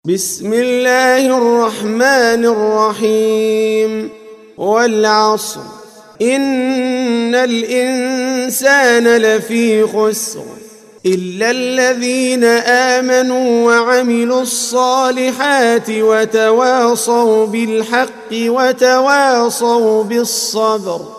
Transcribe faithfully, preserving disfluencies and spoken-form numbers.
بسم الله الرحمن الرحيم والعصر إن الإنسان لفي خسر إلا الذين آمنوا وعملوا الصالحات وتواصوا بالحق وتواصوا بالصبر.